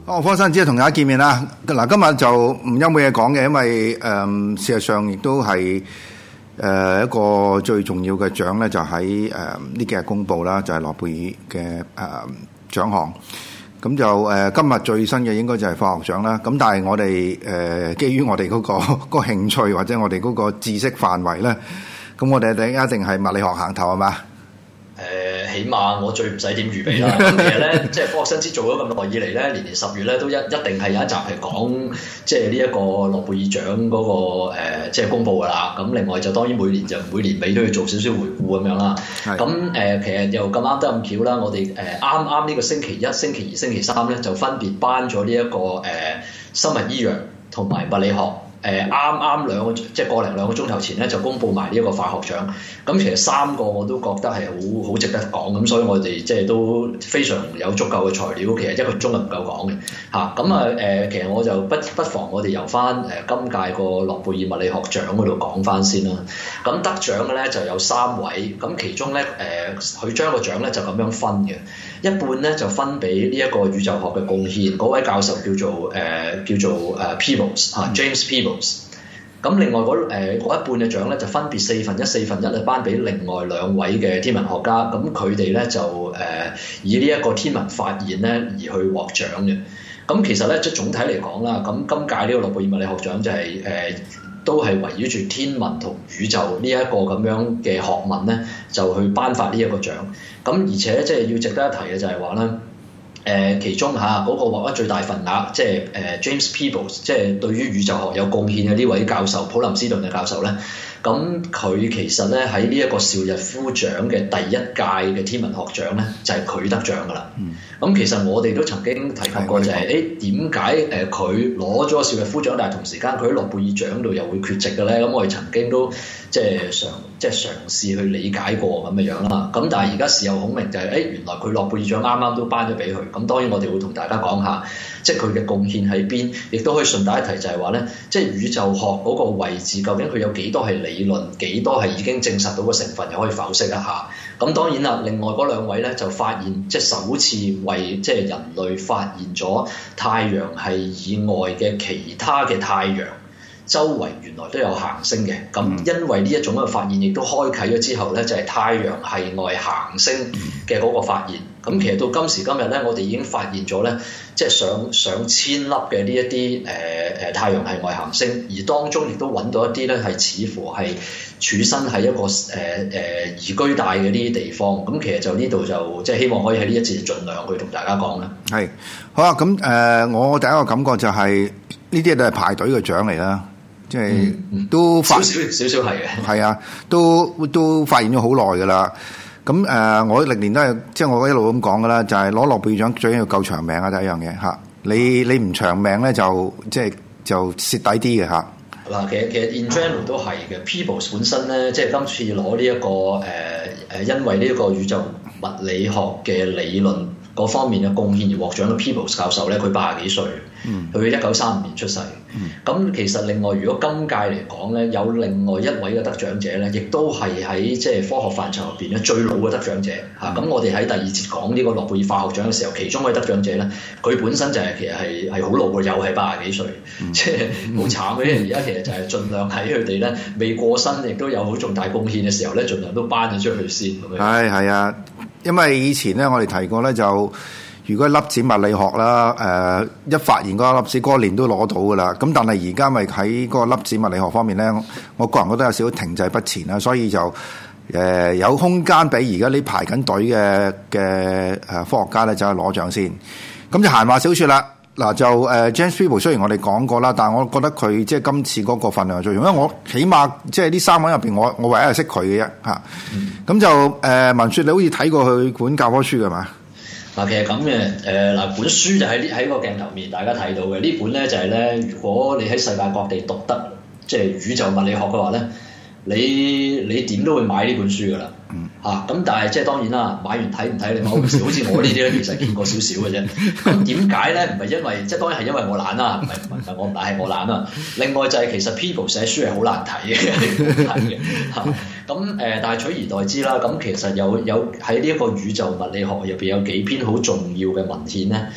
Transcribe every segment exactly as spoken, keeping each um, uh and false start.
哦，科生只係同大家見面啦。嗱，今日就唔憂冇嘢講嘅，因為誒、呃、事實上亦都係誒、呃、一個最重要嘅獎咧，就喺誒呢幾日公佈啦，就係、是、諾貝爾嘅誒、呃、獎項。咁就誒、呃、今日最新嘅應該就係化學獎啦。咁但係我哋誒、呃、基於我哋嗰、那個嗰、那個興趣或者我哋嗰個知識範圍咧，咁我哋一定係物理學行頭係嘛？ 誒、呃，起碼我最唔使點預備啦。咁其實咧，即係科學新知做咗咁耐以嚟咧，年年十月咧都一一定係有一集係講即係呢一個諾貝爾獎嗰、那個、呃、即係公佈㗎啦。咁另外就當然每年就每年尾都要做少少回顧咁樣啦。咁誒、呃，其實又咁啱得咁巧啦，我哋誒啱啱呢個星期一、星期二、星期三咧就分別頒咗呢一個誒、呃、生物醫藥同埋物理學。誒啱啱兩個即係個零兩個鐘頭前咧就公佈埋呢一個化學獎，咁其實三個我都覺得係好好值得講，咁所以我哋即係都非常有足夠嘅材料，其實一個鐘就唔夠講嘅嚇。咁啊誒，其實我就不不妨我哋由翻誒今屆個諾貝爾物理學獎嗰度講翻先啦。咁得獎嘅咧就有三位，咁其中咧誒佢將個獎咧就咁樣分嘅，一半咧就分俾呢一個宇宙學嘅貢獻，嗰位教授叫做誒、呃、叫做誒 Peebles 嚇 James Peebles。咁另外嗰誒一半嘅獎咧就分別四分一四分一咧頒俾另外兩位嘅天文學家，咁佢哋咧就誒、呃、以呢一個天文發現咧而去獲獎嘅。咁其實咧即係總體嚟講啦，咁今屆呢個諾貝爾物理學獎就係、是、誒、呃、都係圍繞住天文同宇宙呢一個咁樣嘅學問咧，就去頒發呢一個獎。咁而且即係要值得一提嘅就係話咧。誒、呃、其中嚇嗰、啊那個獲得最大份額，即係誒、呃、James Peebles，即係對於宇宙學有貢獻嘅呢位教授，普林斯頓嘅教授咧。咁佢其實咧喺呢一個邵逸夫獎嘅第一屆嘅天文學獎咧，就係、是、佢得獎㗎啦。咁、嗯、其實我哋都曾經提及過、就是，就係誒點解誒佢攞咗邵逸夫獎，但係同時間佢喺諾貝爾獎度又會缺席嘅咧？咁我哋曾經都即係嘗即係嘗試去理解過咁嘅樣啦。咁但係而家事後孔明就係、是、誒原來佢諾貝爾獎啱啱都頒咗俾佢。咁當然我哋會同大家講下，即係佢嘅貢獻喺邊，亦都可以順帶一提就係話咧，即係宇宙學嗰個位置究竟佢有幾多係理論，幾多係已經證實到個成分，又可以剖析一下。咁當然啦，另外嗰兩位咧就發現，即係首次為即係人類發現咗太陽系以外嘅其他嘅太陽周圍原來都有行星嘅。咁因為呢一種嘅發現，亦都開啟咗之後咧，就係太陽系外行星嘅嗰個發現。咁其實到今時今日咧，我哋已經發現咗咧，即係上上千粒嘅呢一啲誒誒太陽系外行星，而當中亦都揾到一啲咧係似乎係處身喺一個誒誒、呃、宜居帶嘅呢啲地方。咁其實就呢度就即係希望可以喺呢一節盡量去同大家講啦。係好啊，咁誒、呃，我第一個感覺就係呢啲都係排隊嘅獎嚟啦，即係、嗯嗯、都發少少少少係嘅， 係啊，都都發現咗好耐㗎啦。咁誒、呃，我歷年都係即係我一路咁講㗎啦，就係攞諾貝爾獎最緊要夠長命啊！第一樣嘢嚇，你你唔長命咧就即係就蝕底啲嘅嚇。 嗱，其實其實 in general 都係嘅。Peebles 本身咧，即係今次攞呢一個誒誒、呃，因為呢一個宇宙物理學嘅理論嗰方面嘅貢獻而獲獎嘅 Peebles 教授咧，佢八十幾歲，佢一九三五年出世。咁、嗯、其實另外，如果今屆嚟講咧，有另外一位嘅得獎者咧，亦都係喺即係科學範疇入邊咧最老嘅得獎者嚇。咁、嗯啊、我哋喺第二節講呢個諾貝爾化學獎嘅時候，其中一位得獎者咧，佢本身就係、是、其實係係好老嘅，又係八十幾歲，即係好慘嘅。而家其實就係盡量喺佢哋咧未過身，亦都有好重大貢獻嘅時候咧，盡量都頒咗出去先咁樣。係係啊， 因為以前咧我哋提過咧就。如果粒子物理學啦，誒、呃、一發現嗰個粒子嗰年都攞到噶啦，咁但係而家咪喺嗰個粒子物理學方面咧，我個人覺得有少少停滯不前啦，所以就誒、呃、有空間俾而家呢排緊隊嘅嘅誒科學家咧就去攞獎先。咁就閒話少説啦，嗱就誒、呃、James Peebles 雖然我哋講過啦，但係我覺得佢即係今次嗰個份量最重要，因為我起碼即係呢三位入邊，我我唯一係識佢嘅啫嚇。咁、嗯、就誒、呃、文雪，你好似睇過佢本教科書嘅嘛？ 嗱，其實咁嘅，誒嗱本書就喺喺個鏡頭面，大家睇到嘅呢本咧就係咧，如果你喺世界各地讀得即係宇宙物理學嘅話咧，你你點都會買呢本書噶啦，嚇咁、嗯啊、但係即係當然啦，買完睇唔睇你冇事，好似我呢啲咧其實見過少少嘅啫。咁點解咧？唔係因為即係當然係因為我懶啦，唔係唔係我唔係我懶啦。另外就係其實 Peebles 寫書係好難睇嘅，好難嘅嚇。咁誒，但係取而代之啦。咁其實有有喺呢一個宇宙物理學入邊有幾篇好重要嘅文獻咧。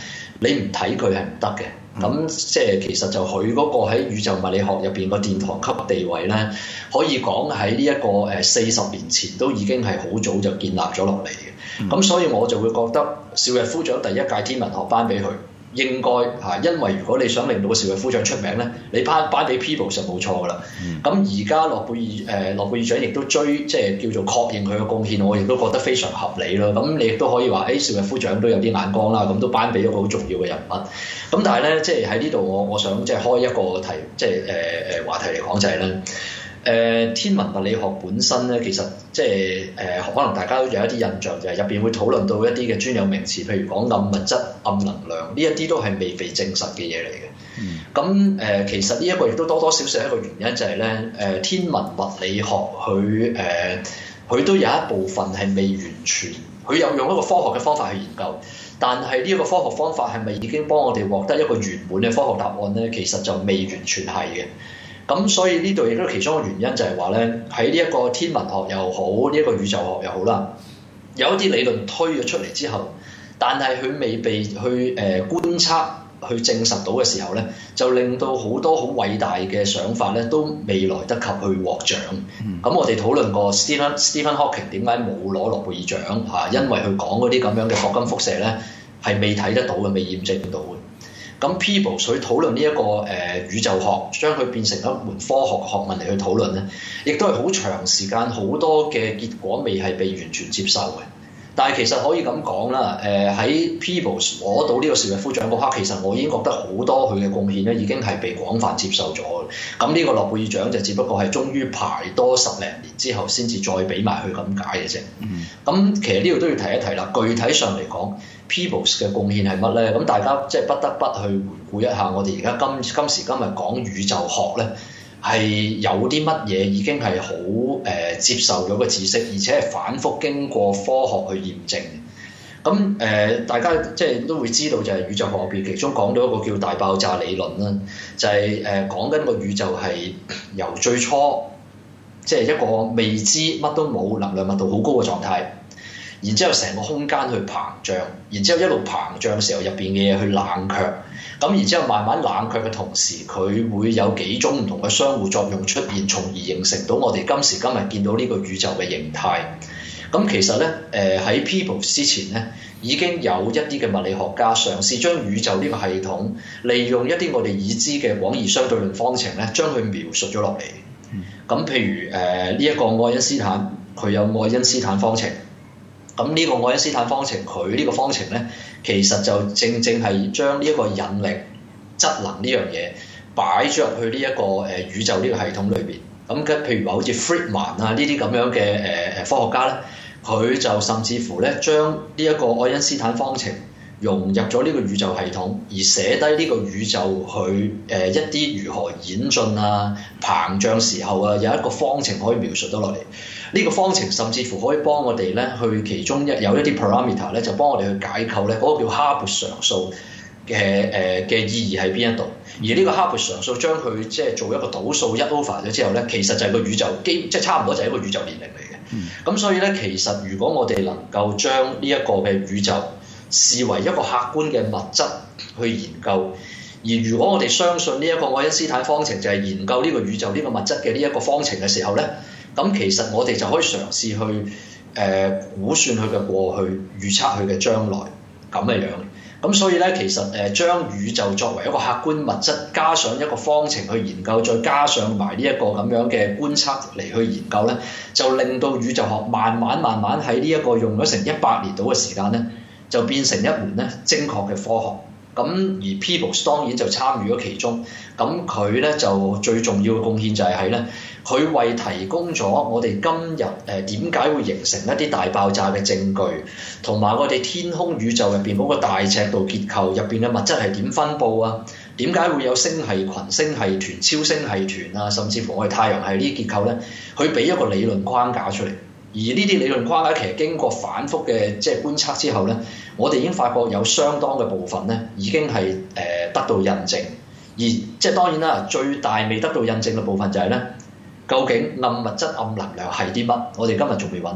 你唔睇佢係唔得嘅。咁即係其實就佢嗰個喺宇宙物理學入邊個殿堂級地位咧，可以講喺呢一個誒四十年前都已經係好早就建立咗落嚟嘅。咁、嗯、所以我就會覺得邵逸夫獎第一屆天文學頒俾佢。應該嚇，因為如果你想令到個邵逸夫獎出名咧，你頒頒俾 Peebles 就冇錯噶啦。咁而家諾貝爾誒諾貝爾獎亦都追即係叫做確認佢嘅貢獻，我亦都覺得非常合理咯。咁你亦都可以話，誒邵逸夫獎都有啲眼光啦，咁都頒俾咗個好重要嘅人物。咁但係咧，即係喺呢度我我想即係開一個題，即係誒誒話題嚟講就係咧。誒、呃、天文物理學本身咧，其實即係誒、呃、可能大家都有一啲印象，就係入邊會討論到一啲嘅專有名詞，譬如講暗物質、暗能量，呢一啲都係未被證實嘅嘢嚟嘅。咁誒、嗯呃、其實呢一個亦都多多少少一個原因就係咧，誒天文物理學佢誒佢都有一部分係未完全，佢有用一個科學嘅方法去研究，但係呢一個科學方法係咪已經幫我哋獲得一個圓滿嘅科學答案咧？其實就未完全係嘅。咁所以呢度亦都其中一個原因就係話咧，喺呢一個天文學又好，呢、這、一個宇宙學又好啦，有一啲理論推咗出嚟之後，但係佢未被去誒、呃、觀測去證實到嘅時候咧，就令到好多好偉大嘅想法咧都未來得及去獲獎。咁、嗯、我哋討論過 Stephen Stephen Hawking 點解冇攞諾貝爾獎嚇，因為佢講嗰啲咁樣嘅霍金輻射咧係未睇得到嘅，未驗證到嘅。咁 Peebles 佢討論呢、這、一個誒、呃、宇宙學，將佢變成一門科學學問嚟去討論咧，亦都係好長時間好多嘅結果未係被完全接受嘅。但係其實可以咁講啦，誒、呃、喺 Peebles 攞到呢個邵逸夫獎嗰刻，其實我已經覺得好多佢嘅貢獻咧已經係被廣泛接受咗。咁呢個諾貝爾獎就只不過係終於排多十零年之後先至再俾埋佢咁解嘅啫。咁、嗯、其實呢度都要提一提啦，具體上嚟講。Peebles 嘅貢獻係乜咧？咁大家即係不得不去回顧一下，我哋而家今今時今日講宇宙學咧，係有啲乜嘢已經係好誒接受咗個知識，而且係反覆經過科學去驗證。咁誒、呃，大家即係都會知道，就係宇宙學入邊其中講到一個叫大爆炸理論啦，就係誒講緊個宇宙係由最初即係一個未知乜都冇、能量密度好高嘅狀態。然之後成個空間去膨脹，然之後一路膨脹嘅時候入邊嘅嘢去冷卻，咁然之後慢慢冷卻嘅同時，佢會有幾種唔同嘅相互作用出現，從而形成到我哋今時今日見到呢個宇宙嘅形態。咁其實咧，誒喺 Peebles 之前咧，已經有一啲嘅物理學家嘗試將宇宙呢個系統利用一啲我哋已知嘅廣義相對論方程咧，將佢描述咗落嚟。咁譬如誒呢一個愛因斯坦，佢有愛因斯坦方程。咁呢個愛因斯坦方程，佢呢個方程咧，其實就正正係將呢一個引力、質能呢樣嘢擺咗入去呢一個誒宇宙呢個系統裏邊。咁嘅譬如話好似 Friedman 啊呢啲咁樣嘅誒誒科學家咧，佢就甚至乎咧將呢一個愛因斯坦方程融入咗呢個宇宙系統，而寫低呢個宇宙去誒、呃、一啲如何演進啊、膨脹時候啊，有一個方程可以描述得落嚟。呢、這個方程甚至乎可以幫我哋咧去其中一有一啲 parameter 咧，就幫我哋去解構咧嗰、那個叫哈勃常數嘅誒嘅意義喺邊一度。而呢個哈勃常數將佢即係做一個倒數一 over 咗之後咧，其實就係個宇宙基即係差唔多就係一個宇宙年齡嚟嘅。咁、嗯、所以咧，其實如果我哋能夠將呢一個嘅宇宙視為一個客觀嘅物質去研究，而如果我哋相信呢一個愛因斯坦方程就係研究呢個宇宙呢個物質嘅呢一個方程嘅時候咧，咁其實我哋就可以嘗試去誒、呃、估算佢嘅過去，預測佢嘅將來咁嘅樣。咁所以咧，其實誒、呃、將宇宙作為一個客觀物質，加上一個方程去研究，再加上埋呢一個咁樣嘅觀測嚟去研究咧，就令到宇宙學慢慢慢慢喺呢一個用咗成一百年到嘅時間咧，就變成一門咧精確嘅科學。咁而 Peebles 當然就參與咗其中。咁佢咧就最重要嘅貢獻就係喺咧，佢為提供咗我哋今日誒點解會形成一啲大爆炸嘅證據，同埋我哋天空宇宙入邊嗰個大尺度結構入邊嘅物質係點分佈啊？點解會有星系群、星系團、超星系團啊？甚至乎我哋太陽系呢啲結構咧，佢俾一個理論框架出嚟。而呢啲理論框架其實經過反覆嘅即係觀測之後咧，我哋已經發覺有相當嘅部分咧已經係誒、呃、得到印證。而即係當然啦，最大未得到印證嘅部分就係咧，究竟暗物質、暗能量係啲乜？我哋今日仲未揾到。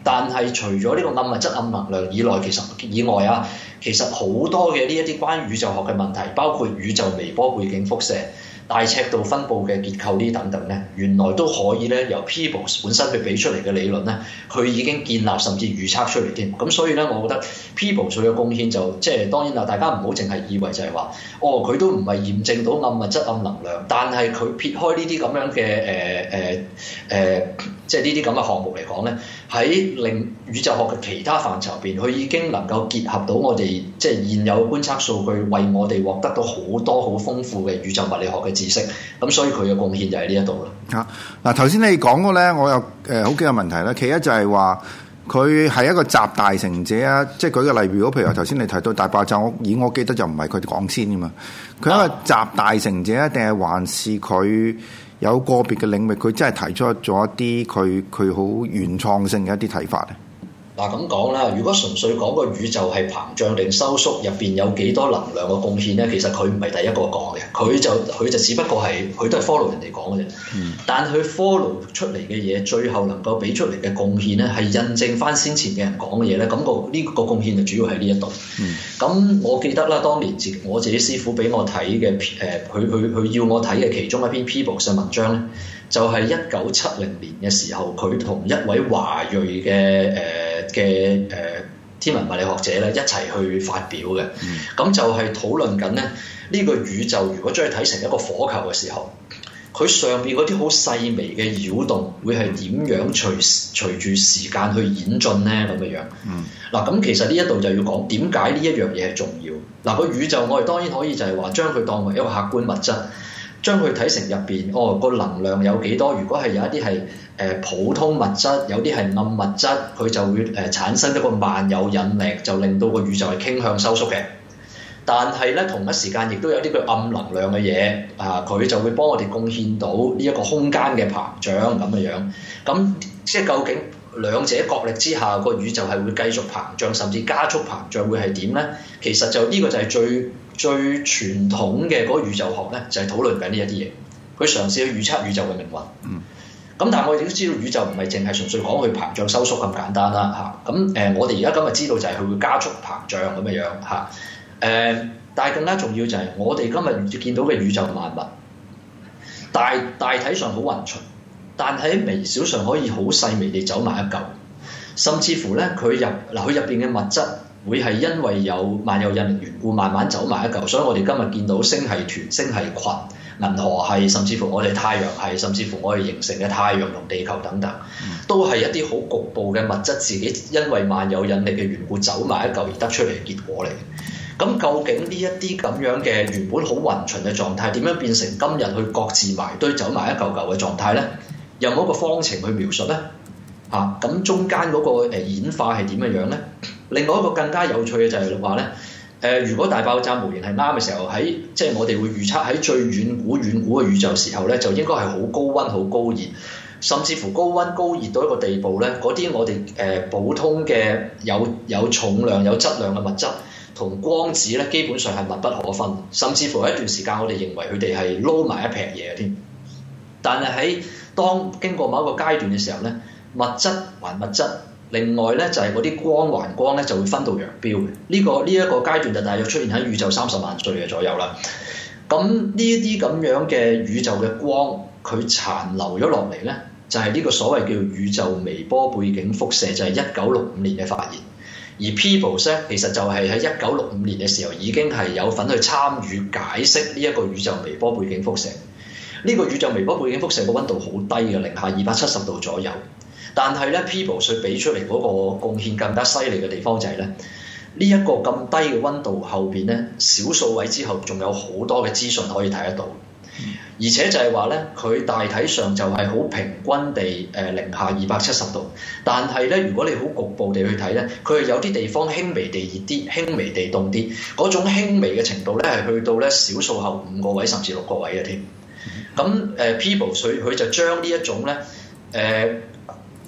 但係除咗呢個暗物質、暗能量以外，其實以外啊，其實好多嘅呢一啲關於宇宙學嘅問題，包括宇宙微波背景輻射、大尺度分佈嘅結構呢等等咧，原來都可以咧由 Peebles 本身佢俾出嚟嘅理論咧，佢已經建立甚至預測出嚟添。咁所以咧，我覺得 Peebles 佢嘅貢獻就即係當然啦，大家唔好淨係以為就係話，哦佢都唔係驗證到暗物質、暗能量，但係佢撇開呢啲咁樣嘅誒誒誒，即係呢啲咁嘅項目嚟講咧，喺令宇宙學嘅其他範疇邊，佢已經能夠結合到我哋即係現有觀測數據，為我哋獲得到好多好豐富嘅宇宙物理學嘅知識。咁所以佢嘅貢獻就喺呢一度啦。 嚇嗱，頭先你講嘅咧，我有誒、呃、好幾個問題啦。其一就係話佢係一個集大成者啊，即係舉個例，如果譬如頭先你提到大爆炸，我以我記得就唔係佢哋講先㗎嘛。佢係一個集大成者，定係還是佢有個別嘅領域，佢真係提出咗一啲佢佢好原創性嘅一啲睇法咧？ 嗱咁講啦，如果純粹講個宇宙係膨脹定收縮，入邊有幾多能量嘅貢獻咧？其實佢唔係第一個講嘅，佢就佢就只不過係佢都係 follow 人哋講嘅啫。嗯、但佢 follow 出嚟嘅嘢，最後能夠俾出嚟嘅貢獻咧，係印證翻先前嘅人講嘅嘢咧。咁、那個呢、這個貢獻就主要喺呢一度。咁、嗯、我記得啦，當年自我自己師傅俾我睇嘅誒，佢佢佢要我睇嘅其中一篇 Peebles 嘅文章咧，就係一九七零年嘅時候，佢同一位華裔嘅誒。呃嘅誒、呃、天文物理學者咧一齊去發表嘅，咁、嗯、就係討論緊咧呢、呢個宇宙如果將佢睇成一個火球嘅時候，佢上邊嗰啲好細微嘅擾動會係點樣隨隨住時間去演進咧咁嘅樣。嗱咁、嗯、其實呢一度就要講點解呢一樣嘢係重要。嗱、個宇宙我哋當然可以就係話將佢當為一個客觀物質。將佢睇成入邊，哦個能量有幾多？如果係有一啲係誒普通物質，有啲係暗物質，佢就會誒、呃、產生一個萬有引力，就令到個宇宙係傾向收縮嘅。但係咧同一時間亦都有啲叫暗能量嘅嘢，啊佢就會幫我哋貢獻到呢一個空間嘅膨脹咁嘅樣。咁即係究竟兩者角力之下，個宇宙係會繼續膨脹，甚至加速膨脹，會係點咧？其實就呢、呢個就係最最傳統嘅嗰個宇宙學咧，就係、是、討論緊呢一啲嘢。佢嘗試去預測宇宙嘅命運。嗯。咁但係我哋都知道宇宙唔係淨係純粹講佢膨脹收縮咁簡單啦嚇。咁、啊、誒、呃，我哋而家今日知道就係佢會加速膨脹咁嘅樣嚇。誒、啊，但係更加重要就係我哋今日見到嘅宇宙萬物，大大體上好勻循，但喺微小上可以好細微地走埋一嚿，甚至乎咧佢入嗱佢入邊嘅物質。會係因為有萬有引力緣故，慢慢走埋一嚿，所以我哋今日見到星系團、星系群、銀河系，甚至乎我哋太陽系，甚至乎我哋形成嘅太陽同地球等等，都係一啲好局部嘅物質，自己因為萬有引力嘅緣故走埋一嚿而得出嚟嘅結果嚟。咁究竟呢一啲咁樣嘅原本好勻循嘅狀態，點樣變成今日去各自埋堆走埋一嚿嚿嘅狀態咧？有冇一個方程去描述咧？啊，咁中間嗰個誒演化係點嘅樣咧？另外一個更加有趣嘅就係話咧，誒、呃、如果大爆炸模型係啱嘅時候，喺即係我哋會預測喺最遠古遠古嘅宇宙時候咧，就應該係好高溫、好高熱，甚至乎高溫高熱到一個地步咧，嗰啲我哋誒、呃、普通嘅有有重量、有質量嘅物質同光子咧，基本上係密不可分，甚至乎喺一段時間我哋認為佢哋係撈埋一撇嘢添。但係喺當經過某一個階段嘅時候咧，物質還物質。另外咧就係嗰啲光還光咧就會分道揚鑣嘅，呢、這個呢一、這個階段就大約出現喺宇宙三十萬歲嘅左右啦。咁呢一啲咁樣嘅宇宙嘅光，佢殘留咗落嚟咧，就係、是、呢個所謂叫宇宙微波背景輻射，就係一九六五年嘅發現。而 Peebles 咧其實就係喺一九六五年嘅時候已經係有份去參與解釋呢一個宇宙微波背景輻射。呢、這個宇宙微波背景輻射個溫度好低嘅，零下二百七十度左右。但係咧 Peebles 佢俾出嚟嗰個貢獻更加犀利嘅地方就係咧，呢、這、一個咁低嘅溫度後邊咧，少數位之後仲有好多嘅資訊可以睇得到，而且就係話咧，佢大體上就係好平均地誒零下二百七十度，但係咧如果你好局部地去睇咧，佢係有啲地方輕微地熱啲，輕微地凍啲，嗰種輕微嘅程度咧係去到咧少數後五個位甚至六個位嘅添。咁誒 Peebles 佢佢就將呢一種咧誒。呃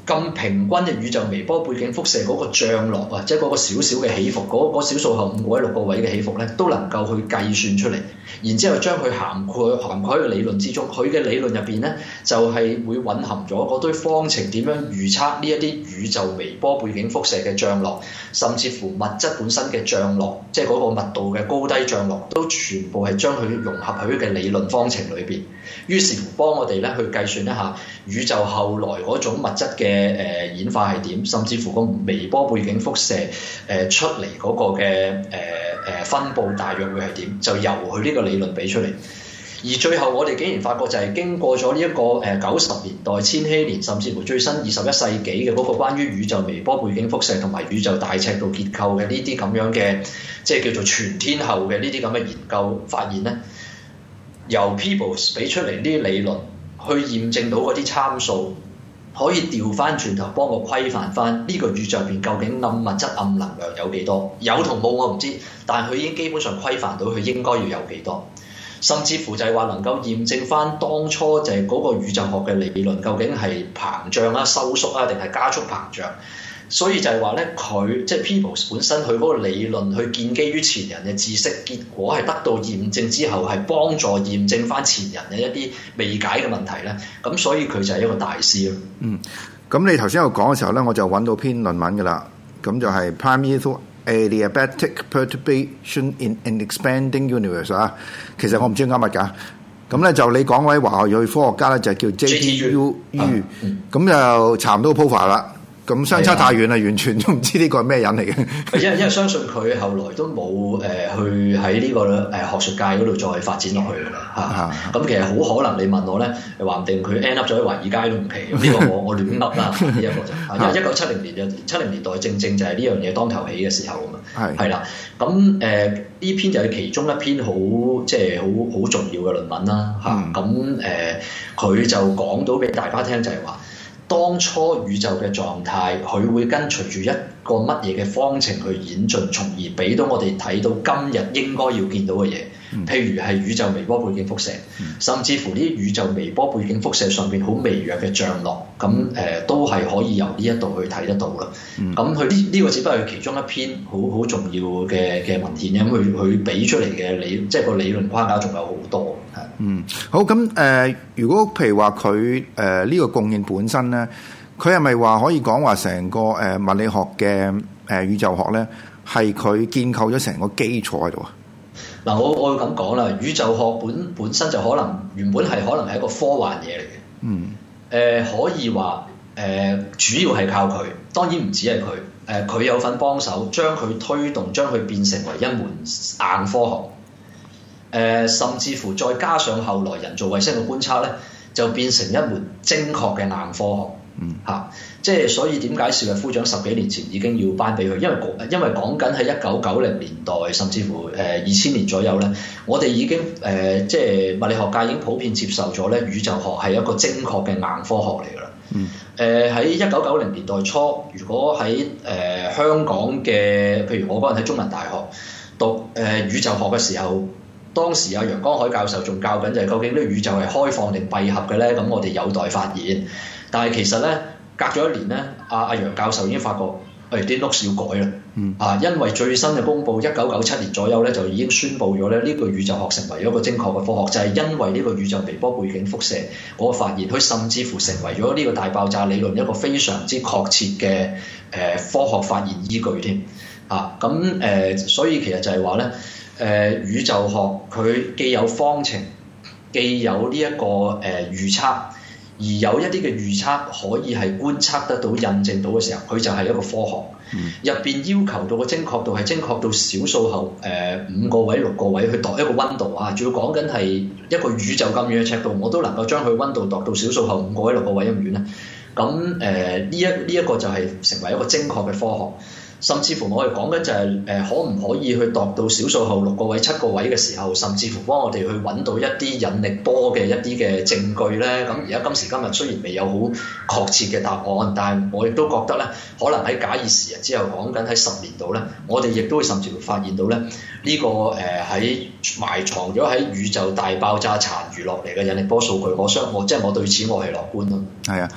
咁平均嘅宇宙微波背景輻射嗰個漲落啊，即係嗰個少少嘅起伏，嗰、嗰個小數後五個位六個位嘅起伏咧，都能夠去計算出嚟，然之後將佢涵蓋涵蓋喺理論之中。佢嘅理論入邊咧，就係、是、會蘊含咗嗰堆方程點樣預測呢一啲宇宙微波背景輻射嘅漲落，甚至乎物質本身嘅漲落，即係嗰個密度嘅高低漲落，都全部係將佢融合喺佢嘅理論方程裏邊。於是乎幫我哋咧去計算一下宇宙後來嗰種物質嘅誒、呃、演化係點，甚至乎個微波背景輻射誒、呃、出嚟嗰個嘅誒誒分佈大約會係點，就由佢呢個理論俾出嚟。而最後我哋竟然發覺就係經過咗呢一個誒九十年代、千禧年，甚至乎最新二十一世紀嘅嗰個關於宇宙微波背景輻射同埋宇宙大尺度結構嘅呢啲咁樣嘅，即係叫做全天候嘅呢啲咁嘅研究，發現咧由 Peebles 俾出嚟呢啲理論去驗證到嗰啲參數，可以調翻轉頭幫我規範翻呢個宇宙入邊究竟暗物質、暗能量有幾多？有同冇我唔知，但係佢已經基本上規範到佢應該要有幾多。甚至乎就係話能夠驗證翻當初就係嗰個宇宙學嘅理論究竟係膨脹啊、收縮啊定係加速膨脹。所以就係話咧，佢即係 Peebles 本身佢嗰個理論去建基於前人嘅知識，結果係得到驗證之後係幫助驗證翻前人嘅一啲未解嘅問題咧。咁所以佢就係一個大師咯。 嗯，咁你頭先有講嘅時候咧，我就揾到篇論文㗎啦。咁就係 Primeval Adiabatic Perturbation in an Expanding Universe 啊。其實我唔知啱乜㗎。咁咧就你講位華裔科學家咧就叫 J T U U，咁就差唔多 profile 啦。咁相差太遠啦，完全都唔知呢個係咩人嚟嘅。 因為因為相信佢後來都冇誒、呃、去喺呢、這個誒、呃、學術界嗰度再發展落去㗎啦嚇。咁、啊啊、其實好可能你問我咧，話唔定佢 end up 咗喺華爾街都唔奇。呢、這個我我亂噏啦，呢一個就因為一九七零年嘅七零年代正正就係呢樣嘢當頭起嘅時候啊嘛。係係啦，咁誒呢篇就係其中一篇好即係好好重要嘅論文啦嚇。咁誒佢就講到俾大家聽就係話，當初宇宙嘅狀態，佢會跟隨住一個乜嘢嘅方程去演進，從而俾到我哋睇到今日應該要見到嘅嘢。譬如係宇宙微波背景輻射，甚至乎呢啲宇宙微波背景輻射上邊好微弱嘅漲落，咁誒、呃、都係可以由呢一度去睇得到啦。咁佢呢呢個只不過係其中一篇好好重要嘅嘅文獻，咁佢佢俾出嚟嘅理，即係個理論框架仲有好多。係嗯，好咁誒、呃，如果譬如話佢誒呢個貢獻本身咧，佢係咪話可以講話成個誒、呃、物理學嘅誒、呃、宇宙學咧，係佢建構咗成個基礎喺度啊？ 嗱，我我要咁講啦，宇宙學本本身就可能原本係可能係一個科幻嘢嚟嘅。嗯。誒、呃、可以話誒、呃、主要係靠佢，當然唔止係佢。誒、呃、佢有份幫手將佢推動，將佢變成為一門硬科學。誒、呃、甚至乎再加上後來人造衛星嘅觀測咧，就變成一門精確嘅硬科學。嗯。嚇、啊！即係所以點解邵逸夫獎十幾年前已經要頒俾佢？因為因為講緊喺一九九零年代，甚至乎誒二千年左右咧，我哋已經誒、呃、即係物理學界已經普遍接受咗咧，宇宙學係一個精確嘅硬科學嚟㗎啦。嗯。誒喺一九九零年代初，如果喺誒、呃、香港嘅，譬如我嗰陣喺中文大學讀誒、呃、宇宙學嘅時候，當時阿楊江海教授仲教緊就係究竟呢個宇宙係開放定閉合嘅咧？咁我哋有待發現。但係其實咧，隔咗一年咧，阿阿楊教授已經發覺，誒啲 notes 要改啦。嗯。啊，因為最新嘅公佈，一九九七年左右咧，就已經宣布咗咧，呢個宇宙學成為咗一個精確嘅科學，就係、是、因為呢個宇宙微波背景輻射嗰個發現，佢甚至乎成為咗呢個大爆炸理論一個非常之確切嘅誒、呃、科學發現依據添。啊，咁誒、呃，所以其實就係話咧，誒、呃、宇宙學佢既有方程，既有呢、這、一個誒、呃、預測。而有一啲嘅預測可以係觀察得到、印證到嘅時候，佢就係一個科學。入邊、嗯、要求到嘅精確度係精確到小數後誒、呃、五個位、六個位去度一個溫度啊！仲要講緊係一個宇宙咁遠嘅尺度，我都能夠將佢溫度度到小數後五個位、六個位咁遠咧。咁誒呢一呢一個就係成為一個精確嘅科學。甚至乎我哋講緊就係、是、誒、呃、可唔可以去度到小數後六個位、七個位嘅時候，甚至乎幫我哋去揾到一啲引力波嘅一啲嘅證據咧。咁而家今時今日雖然未有好確切嘅答案，但係我亦都覺得咧，可能喺假以時日之後，講緊喺十年度咧，我哋亦都會甚至乎發現到咧呢、這個誒喺、呃、埋藏咗喺宇宙大爆炸殘餘落嚟嘅引力波數據。我相我即係我對此我係樂觀咯。 係啊。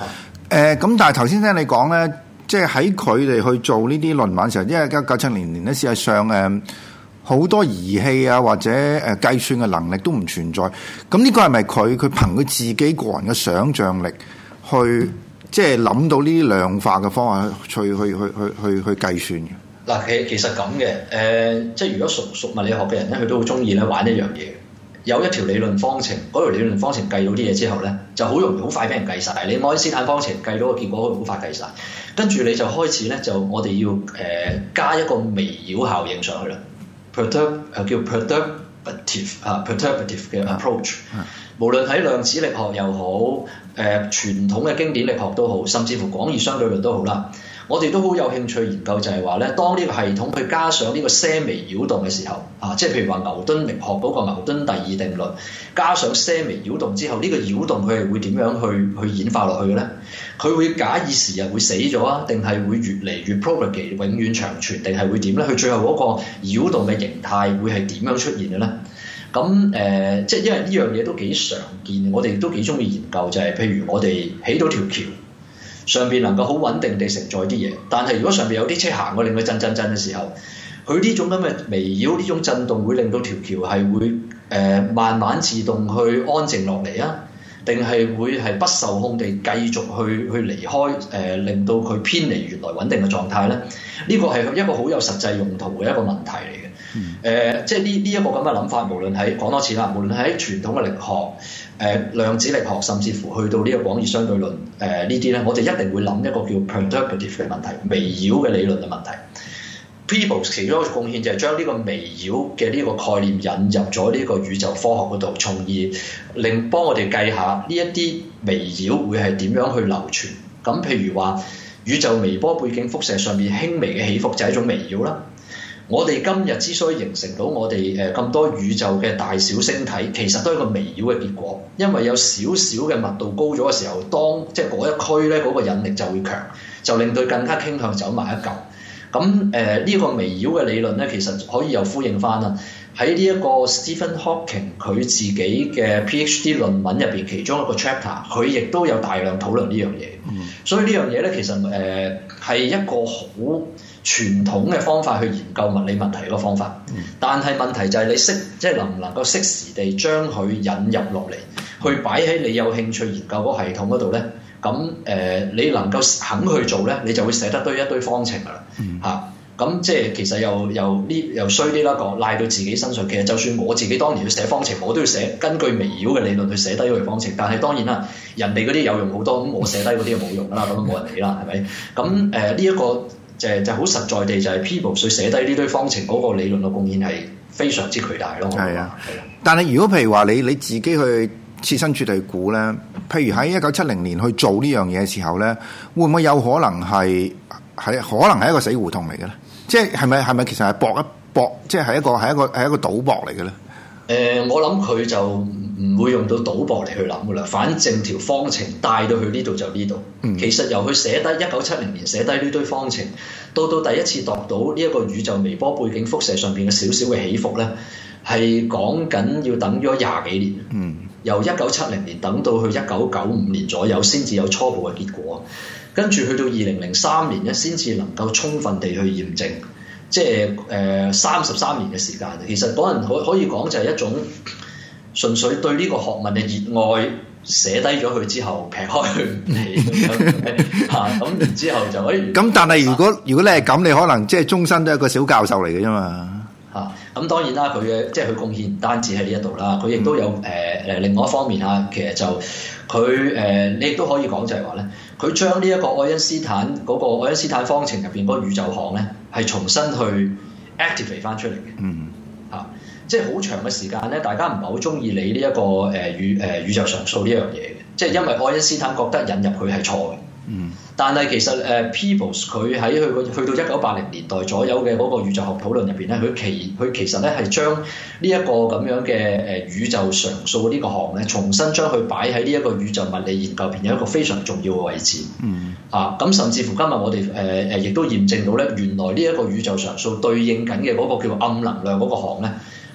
誒咁，但係頭先聽你講咧，即係喺佢哋去做呢啲論文嘅時候，因為一九九七年年咧，事實上誒好多儀器啊或者誒計算嘅能力都唔存在。咁呢個係咪佢佢憑佢自己個人嘅想像力去即係諗到呢啲量化嘅方法去去去去去去計算嘅？ 嗱，其其實咁嘅，誒、呃，即係如果熟熟物理學嘅人咧，佢都好中意咧玩一樣嘢。有一條理論方程，嗰條理論方程計到啲嘢之後咧，就好容易好快俾人計晒。你愛因斯坦方程計到個結果，好快計晒。跟住你就開始咧，就我哋要誒、呃、加一個微繞效應上去啦。Perturb 誒叫 perturbative 啊 perturbative 嘅 approach。無論喺量子力學又好，誒、呃、傳統嘅經典力學都好，甚至乎廣義相對論都好啦。我哋都好有興趣研究就係話咧，當呢個系統去加上呢個些微擾動嘅時候，啊，即係譬如話牛頓力學嗰個牛頓第二定律，加上些微擾動之後，呢、這個擾動佢係會點樣去去演化落去嘅咧？佢會假以時日會死咗啊，定係會越嚟越 propagate 永遠長存，定係會點咧？佢最後嗰個擾動嘅形態會係點樣出現嘅咧？咁誒、呃，即係因為呢樣嘢都幾常見，我哋都幾中意研究，就係、是、譬如我哋起到條橋。上邊能夠好穩定地承載啲嘢，但係如果上邊有啲車行過令佢震震震嘅時候，佢呢種咁嘅微擾呢種震動會令到條橋係會誒、呃、慢慢自動去安靜落嚟啊，定係會係不受控地繼續去去離開誒、呃，令到佢偏離原來穩定嘅狀態咧？呢個係一個好有實際用途嘅一個問題嚟嘅。誒、嗯呃，即係呢呢一個咁嘅諗法，無論喺講多次啦，無論喺傳統嘅力學、誒、呃、量子力學，甚至乎去到呢個廣義相對論，誒、呃、呢啲咧，我哋一定會諗一個叫 perturbative 嘅問題，微擾嘅理論嘅問題。Peebles 其中一個貢獻就係將呢個微擾嘅呢個概念引入咗呢個宇宙科學嗰度，從而令幫我哋計下呢一啲微擾會係點樣去流傳。咁譬如話，宇宙微波背景輻射上面輕微嘅起伏就係一種微擾啦。我哋今日之所以形成到我哋誒咁多宇宙嘅大小星體，其實都係一個微擾嘅結果，因為有少少嘅密度高咗嘅時候，當即係嗰一區咧嗰個引力就會強，就令到更加傾向走埋一嚿。咁誒呢個微擾嘅理論咧，其實可以又呼應翻啦。喺呢一個 Stephen Hawking 佢自己嘅 PhD 論文入邊，其中一個 chapter， 佢亦都有大量討論呢樣嘢。嗯、所以呢樣嘢咧，其實誒係、呃、一個好傳統嘅方法去研究物理問題嗰個方法。嗯、但係問題就係你適即係能唔能夠適時地將佢引入落嚟，去擺喺你有興趣研究嗰個系統嗰度咧。咁誒、呃，你能夠肯去做咧，你就會寫得堆一堆方程噶啦嚇。咁、嗯啊、即係其實又又呢又衰啲啦，講賴到自己身上。其實就算我自己當年要寫方程，我都要寫根據微擾嘅理論去寫低嗰條方程。但係當然啦，人哋嗰啲有用好多，咁我寫低嗰啲就冇用啦，咁冇人理啦，係咪？咁誒呢一個就就好實在地就係 Peebles 去寫低呢堆方程嗰個理論嘅貢獻係非常之巨大咯。係啊，係啊。但係如果譬如話你你自己去設身處地估咧，譬如喺一九七零年去做呢樣嘢嘅時候咧，會唔會有可能係係可能係一個死胡同嚟嘅咧？即係係咪係咪其實係搏一搏，即係係一個係一個係一個賭博嚟嘅咧？誒、呃，我諗佢就唔會用到賭博嚟去諗噶啦，反正條方程帶到去呢度就呢度。嗯、其實由佢寫低一九七零年寫低呢堆方程，到到第一次度到呢一個宇宙微波背景輻射上邊嘅少少嘅起伏咧，係講緊要等咗廿幾年。嗯。由一九七零年等到去一九九五年左右，先至有初步嘅結果。跟住去到二零零三年咧，先至能夠充分地去驗證，即係誒三十三年嘅時間。其實嗰陣可可以講就係一種純粹對呢個學問嘅熱愛，寫低咗佢之後劈開佢唔理咁樣嚇，咁然之後就可以。咁但係如果如果你係咁，你可能即係終身都係一個小教授嚟嘅啫嘛。 嚇，咁、啊、當然啦，佢嘅即係佢貢獻唔單止喺呢一度啦，佢亦都有誒誒、呃、另外一方面啊，其實就佢誒、呃、你亦都可以講就係話咧，佢將呢一個愛因斯坦嗰、那個愛因斯坦方程入邊嗰個宇宙項咧，係重新去 activate 翻出嚟嘅。嗯，嚇、啊，即係好長嘅時間咧，大家唔係好中意理呢、這、一個誒、呃、宇誒、呃、宇宙常數呢樣嘢嘅，即係因為愛因斯坦覺得引入佢係錯嘅。嗯，但係其實誒 Peebles 佢喺佢去到一九八零年代左右嘅嗰個宇宙學討論入邊咧，佢其佢其實咧係將呢一個咁樣嘅誒宇宙常數呢個項咧，重新將佢擺喺呢一個宇宙物理研究入邊有一個非常重要嘅位置。嗯，啊，咁甚至乎今日我哋誒誒亦都驗證到咧，原來呢一個宇宙常數對應緊嘅嗰個叫暗能量嗰個項咧，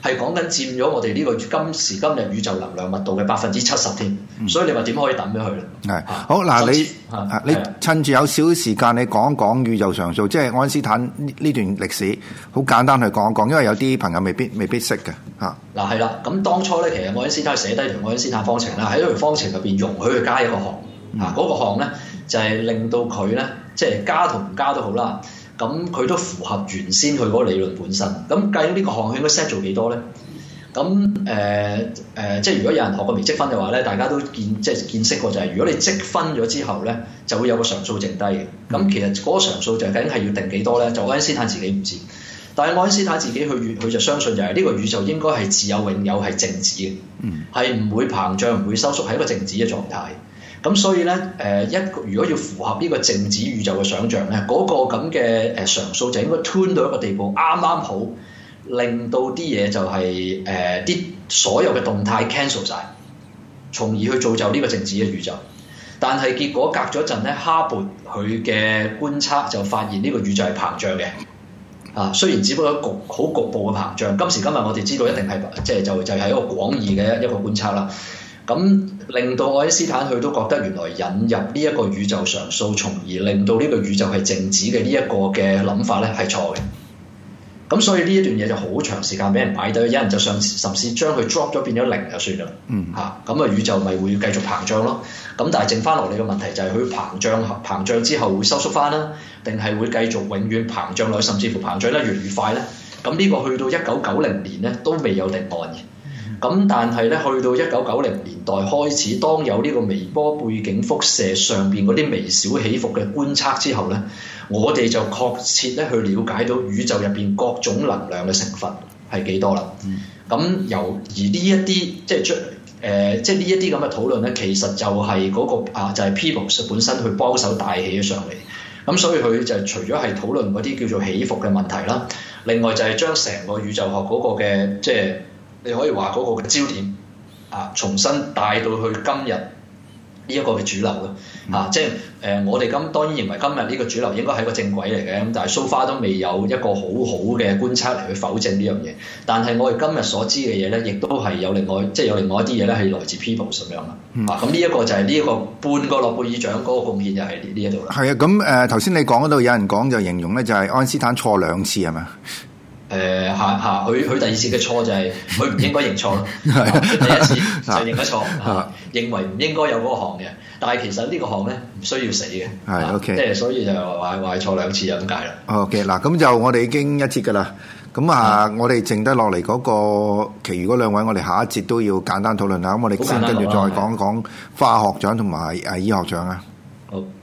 係講緊佔咗我哋呢個今時今日宇宙能量密度嘅百分之七十添。所以你話點可以抌咗佢咧？ 係好嗱，你你趁住有少少時間，你講一講宇宙常數，即係愛因斯坦呢呢段歷史，好簡單去講一講，因為有啲朋友未必未必識嘅嚇。 嗱係啦，咁當初咧，其實愛因斯坦寫低條愛因斯坦方程啦，喺條方程入邊容許佢加一個項，啊嗰、嗯、個項咧就係、是、令到佢咧，即係加同唔加都好啦，咁佢都符合原先佢嗰個理論本身。咁究竟呢個項佢應該 set 做幾多咧？咁誒誒，即係如果有人學過微積分嘅話咧，大家都見即係見識過就係、是，如果你積分咗之後咧，就會有個常數剩低嘅。咁其實嗰個常數就究竟係要定幾多咧？就愛因斯坦自己唔知。但係愛因斯坦自己佢佢就相信就係呢個宇宙應該係自有永有，係靜止嘅，係唔會膨脹唔會收縮，係一個靜止嘅狀態。咁所以咧誒一如果要符合呢個靜止宇宙嘅想像咧，嗰、那個咁嘅誒常數就應該 tune 到一個地步，啱啱好令到啲嘢就係誒啲所有嘅動態 cancel 晒，從而去造就呢個靜止嘅宇宙。但係結果隔咗陣咧，哈勃佢嘅觀測就發現呢個宇宙係膨脹嘅。啊，雖然只不過一局好局部嘅膨脹，今時今日我哋知道一定係即係就就係、是、一個廣義嘅一個觀測啦。咁令到愛因斯坦佢都覺得原來引入呢一個宇宙常數，從而令到呢個宇宙係靜止嘅呢一個嘅諗法咧係錯嘅。咁所以呢一段嘢就好長時間俾人擺低，有人就上甚至將佢 drop 咗變咗零就算啦。嗯，嚇咁啊宇宙咪會繼續膨脹咯。咁但係剩翻落嚟嘅問題就係佢膨脹膨脹之後會收縮翻啦，定係會繼續永遠膨脹落去，甚至乎膨脹得越嚟越快咧？咁呢個去到一九九零年咧都未有定案嘅。咁但係咧去到一九九零年代開始，當有呢個微波背景輻射上邊嗰啲微小起伏嘅觀察之後咧，我哋就確切咧去了解到宇宙入邊各種能量嘅成分係幾多啦。咁、嗯、由而呢一啲即係將誒即係呢一啲咁嘅討論咧，其實就係嗰、那個啊就係、是、Peebles 本身去幫手帶起咗上嚟。咁所以佢就除咗係討論嗰啲叫做起伏嘅問題啦，另外就係將成個宇宙學嗰個嘅即係你可以話嗰個嘅焦點啊，重新帶到去今日呢一個嘅主流咯。啊，即係誒、呃，我哋今當然認為今日呢個主流應該係個正軌嚟嘅，咁但係 so far 都未有一個好好嘅觀察嚟去否證呢樣嘢。但係我哋今日所知嘅嘢咧，亦都係有另外即係有另外一啲嘢咧係來自 Peebles 咁樣啦。嗯、啊，咁呢一個就係呢一個半個諾貝爾獎嗰個貢獻就係呢一度啦。係啊，咁誒頭先你講嗰度有人講就形容咧就係愛因斯坦錯兩次係咪？誒嚇嚇，佢佢第二次嘅錯就係佢唔應該認錯咯。第一次就認咗錯，啊、認為唔應該有嗰個項嘅。但係其實呢個項咧唔需要死嘅。係 OK，即係所以就話話錯兩次就咁解啦。OK，嗱咁就我哋已經一節㗎啦。咁啊，嗯、我哋剩低落嚟嗰個，其餘嗰兩位，我哋下一節都要簡單討論下。咁我哋先跟住再講講化學獎同埋誒醫學獎啊。好。